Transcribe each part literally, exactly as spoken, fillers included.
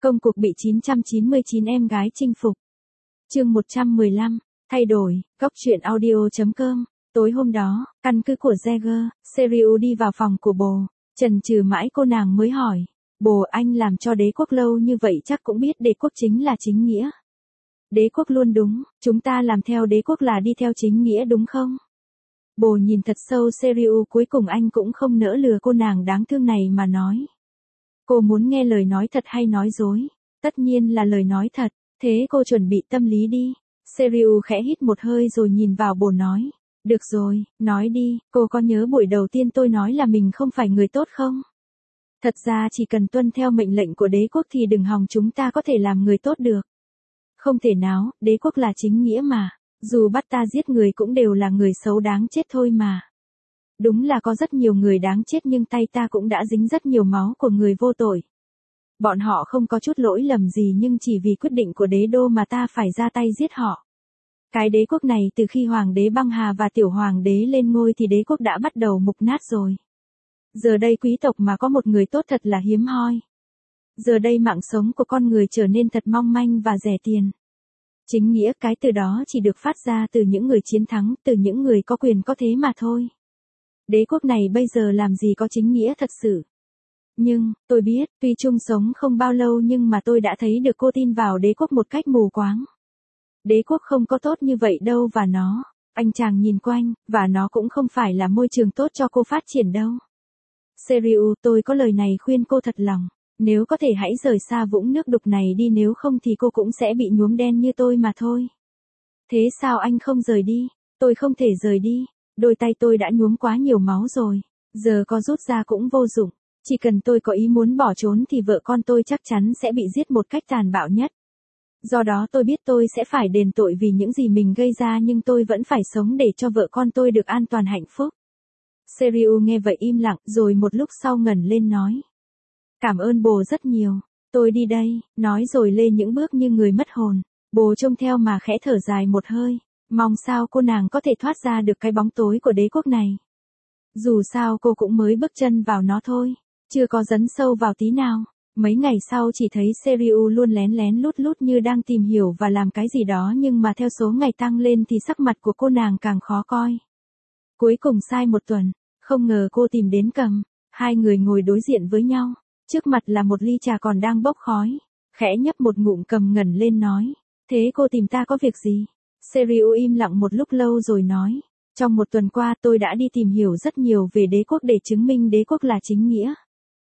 Công cuộc bị chín trăm chín mươi chín em gái chinh phục. Chương một trăm mười lăm, thay đổi, góc truyện audio.com. Tối hôm đó, căn cứ của Jaeger, Seriu đi vào phòng của bồ. Chần chừ mãi cô nàng mới hỏi. Bồ, anh làm cho đế quốc lâu như vậy chắc cũng biết đế quốc chính là chính nghĩa. Đế quốc luôn đúng, chúng ta làm theo đế quốc là đi theo chính nghĩa đúng không? Bồ nhìn thật sâu Seriu, cuối cùng anh cũng không nỡ lừa cô nàng đáng thương này mà nói. Cô muốn nghe lời nói thật hay nói dối? Tất nhiên là lời nói thật, thế cô chuẩn bị tâm lý đi. Seriu khẽ hít một hơi rồi nhìn vào bồ nói. Được rồi, nói đi, cô có nhớ buổi đầu tiên tôi nói là mình không phải người tốt không? Thật ra chỉ cần tuân theo mệnh lệnh của đế quốc thì đừng hòng chúng ta có thể làm người tốt được. Không thể nào, đế quốc là chính nghĩa mà, dù bắt ta giết người cũng đều là người xấu đáng chết thôi mà. Đúng là có rất nhiều người đáng chết nhưng tay ta cũng đã dính rất nhiều máu của người vô tội. Bọn họ không có chút lỗi lầm gì nhưng chỉ vì quyết định của đế đô mà ta phải ra tay giết họ. Cái đế quốc này từ khi hoàng đế băng hà và tiểu hoàng đế lên ngôi thì đế quốc đã bắt đầu mục nát rồi. Giờ đây quý tộc mà có một người tốt thật là hiếm hoi. Giờ đây mạng sống của con người trở nên thật mong manh và rẻ tiền. Chính nghĩa cái từ đó chỉ được phát ra từ những người chiến thắng, từ những người có quyền có thế mà thôi. Đế quốc này bây giờ làm gì có chính nghĩa thật sự. Nhưng, tôi biết, tuy chung sống không bao lâu nhưng mà tôi đã thấy được cô tin vào đế quốc một cách mù quáng. Đế quốc không có tốt như vậy đâu và nó, anh chàng nhìn quanh, và nó cũng không phải là môi trường tốt cho cô phát triển đâu. Seriu, tôi có lời này khuyên cô thật lòng, nếu có thể hãy rời xa vũng nước đục này đi, nếu không thì cô cũng sẽ bị nhuốm đen như tôi mà thôi. Thế sao anh không rời đi? Tôi không thể rời đi, đôi tay tôi đã nhuốm quá nhiều máu rồi, giờ có rút ra cũng vô dụng, chỉ cần tôi có ý muốn bỏ trốn thì vợ con tôi chắc chắn sẽ bị giết một cách tàn bạo nhất. Do đó tôi biết tôi sẽ phải đền tội vì những gì mình gây ra nhưng tôi vẫn phải sống để cho vợ con tôi được an toàn hạnh phúc. Seriu nghe vậy im lặng rồi một lúc sau ngẩng lên nói. Cảm ơn bồ rất nhiều, tôi đi đây, nói rồi lê những bước như người mất hồn. Bồ trông theo mà khẽ thở dài một hơi, mong sao cô nàng có thể thoát ra được cái bóng tối của đế quốc này. Dù sao cô cũng mới bước chân vào nó thôi, chưa có dấn sâu vào tí nào. Mấy ngày sau chỉ thấy Seriu luôn lén lén lút lút như đang tìm hiểu và làm cái gì đó nhưng mà theo số ngày tăng lên thì sắc mặt của cô nàng càng khó coi. Cuối cùng sai một tuần, không ngờ cô tìm đến Cầm, hai người ngồi đối diện với nhau, trước mặt là một ly trà còn đang bốc khói, khẽ nhấp một ngụm Cầm ngẩng lên nói, thế cô tìm ta có việc gì? Seriu im lặng một lúc lâu rồi nói, trong một tuần qua tôi đã đi tìm hiểu rất nhiều về đế quốc để chứng minh đế quốc là chính nghĩa.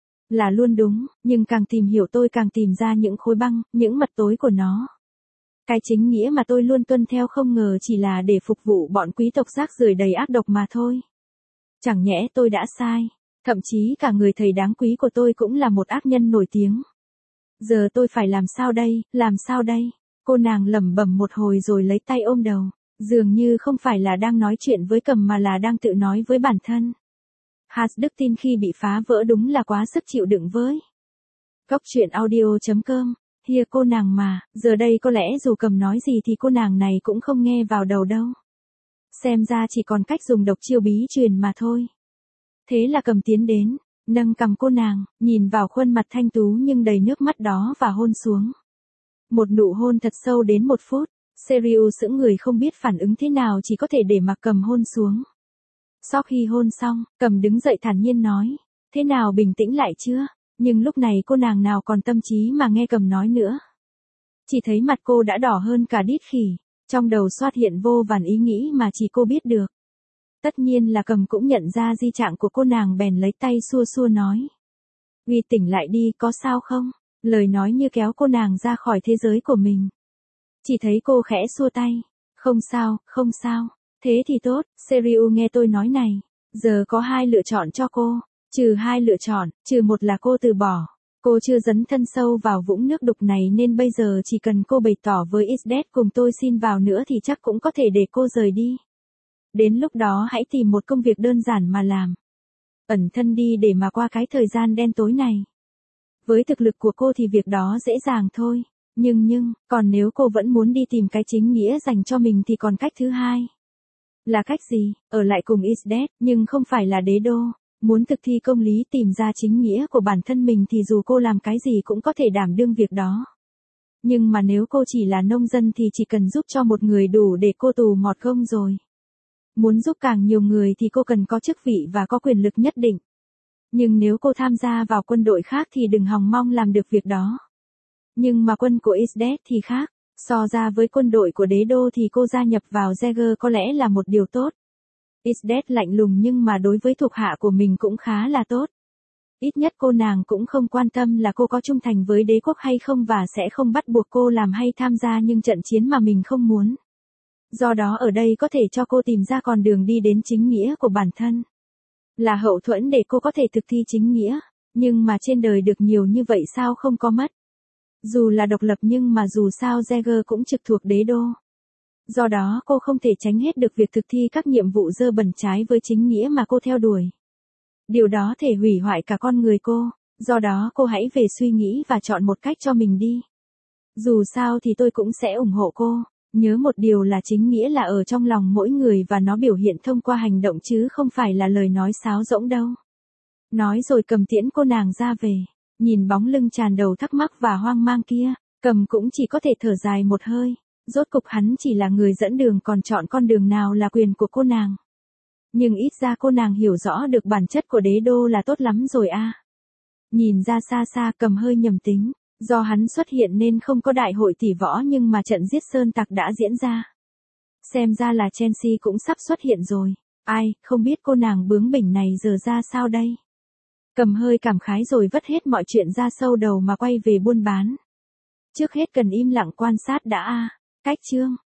Là luôn đúng, nhưng càng tìm hiểu tôi càng tìm ra những khối băng, những mật tối của nó. Cái chính nghĩa mà tôi luôn tuân theo không ngờ chỉ là để phục vụ bọn quý tộc rác rưởi đầy ác độc mà thôi. Chẳng nhẽ tôi đã sai, thậm chí cả người thầy đáng quý của tôi cũng là một ác nhân nổi tiếng. Giờ tôi phải làm sao đây, làm sao đây? Cô nàng lẩm bẩm một hồi rồi lấy tay ôm đầu, dường như không phải là đang nói chuyện với Cầm mà là đang tự nói với bản thân. Hans Đức tin khi bị phá vỡ đúng là quá sức chịu đựng với. Góc truyện audio.com, hìa cô nàng mà, giờ đây có lẽ dù Cầm nói gì thì cô nàng này cũng không nghe vào đầu đâu. Xem ra chỉ còn cách dùng độc chiêu bí truyền mà thôi. Thế là Cầm tiến đến, nâng cằm cô nàng, nhìn vào khuôn mặt thanh tú nhưng đầy nước mắt đó và hôn xuống. Một nụ hôn thật sâu đến một phút, Seriu sững người không biết phản ứng thế nào chỉ có thể để mặc Cầm hôn xuống. Sau khi hôn xong, Cầm đứng dậy thản nhiên nói, thế nào bình tĩnh lại chưa? Nhưng lúc này cô nàng nào còn tâm trí mà nghe Cầm nói nữa. Chỉ thấy mặt cô đã đỏ hơn cả đít khỉ, trong đầu xoát hiện vô vàn ý nghĩ mà chỉ cô biết được. Tất nhiên là Cầm cũng nhận ra di trạng của cô nàng bèn lấy tay xua xua nói. Uy tỉnh lại đi, có sao không? Lời nói như kéo cô nàng ra khỏi thế giới của mình. Chỉ thấy cô khẽ xua tay. Không sao, không sao. Thế thì tốt, Seriu nghe tôi nói này. Giờ có hai lựa chọn cho cô. Trừ hai lựa chọn, trừ một là cô từ bỏ. Cô chưa dấn thân sâu vào vũng nước đục này nên bây giờ chỉ cần cô bày tỏ với Isdet cùng tôi xin vào nữa thì chắc cũng có thể để cô rời đi. Đến lúc đó hãy tìm một công việc đơn giản mà làm. Ẩn thân đi để mà qua cái thời gian đen tối này. Với thực lực của cô thì việc đó dễ dàng thôi. Nhưng nhưng, còn nếu cô vẫn muốn đi tìm cái chính nghĩa dành cho mình thì còn cách thứ hai. Là cách gì? Ở lại cùng Isdet, nhưng không phải là đế đô. Muốn thực thi công lý tìm ra chính nghĩa của bản thân mình thì dù cô làm cái gì cũng có thể đảm đương việc đó. Nhưng mà nếu cô chỉ là nông dân thì chỉ cần giúp cho một người đủ để cô tù mọt gông rồi. Muốn giúp càng nhiều người thì cô cần có chức vị và có quyền lực nhất định. Nhưng nếu cô tham gia vào quân đội khác thì đừng hòng mong làm được việc đó. Nhưng mà quân của Isdet thì khác. So ra với quân đội của đế đô thì cô gia nhập vào Jaeger có lẽ là một điều tốt. Isdet lạnh lùng nhưng mà đối với thuộc hạ của mình cũng khá là tốt. Ít nhất cô nàng cũng không quan tâm là cô có trung thành với đế quốc hay không và sẽ không bắt buộc cô làm hay tham gia những trận chiến mà mình không muốn. Do đó ở đây có thể cho cô tìm ra con đường đi đến chính nghĩa của bản thân. Là hậu thuẫn để cô có thể thực thi chính nghĩa. Nhưng mà trên đời được nhiều như vậy sao không có mất. Dù là độc lập nhưng mà dù sao Jaeger cũng trực thuộc đế đô. Do đó cô không thể tránh hết được việc thực thi các nhiệm vụ dơ bẩn trái với chính nghĩa mà cô theo đuổi. Điều đó thể hủy hoại cả con người cô, do đó cô hãy về suy nghĩ và chọn một cách cho mình đi. Dù sao thì tôi cũng sẽ ủng hộ cô, nhớ một điều là chính nghĩa là ở trong lòng mỗi người và nó biểu hiện thông qua hành động chứ không phải là lời nói sáo rỗng đâu. Nói rồi Cầm tiễn cô nàng ra về, nhìn bóng lưng tràn đầu thắc mắc và hoang mang kia, Cầm cũng chỉ có thể thở dài một hơi, rốt cục hắn chỉ là người dẫn đường còn chọn con đường nào là quyền của cô nàng. Nhưng ít ra cô nàng hiểu rõ được bản chất của đế đô là tốt lắm rồi a. À. Nhìn ra xa xa Cầm hơi nhầm tính, do hắn xuất hiện nên không có đại hội tỷ võ nhưng mà trận giết sơn tặc đã diễn ra. Xem ra là Chelsea cũng sắp xuất hiện rồi, ai, không biết cô nàng bướng bỉnh này giờ ra sao đây. Cầm hơi cảm khái rồi vất hết mọi chuyện ra sâu đầu mà quay về buôn bán. Trước hết cần im lặng quan sát đã a. À. Cách chương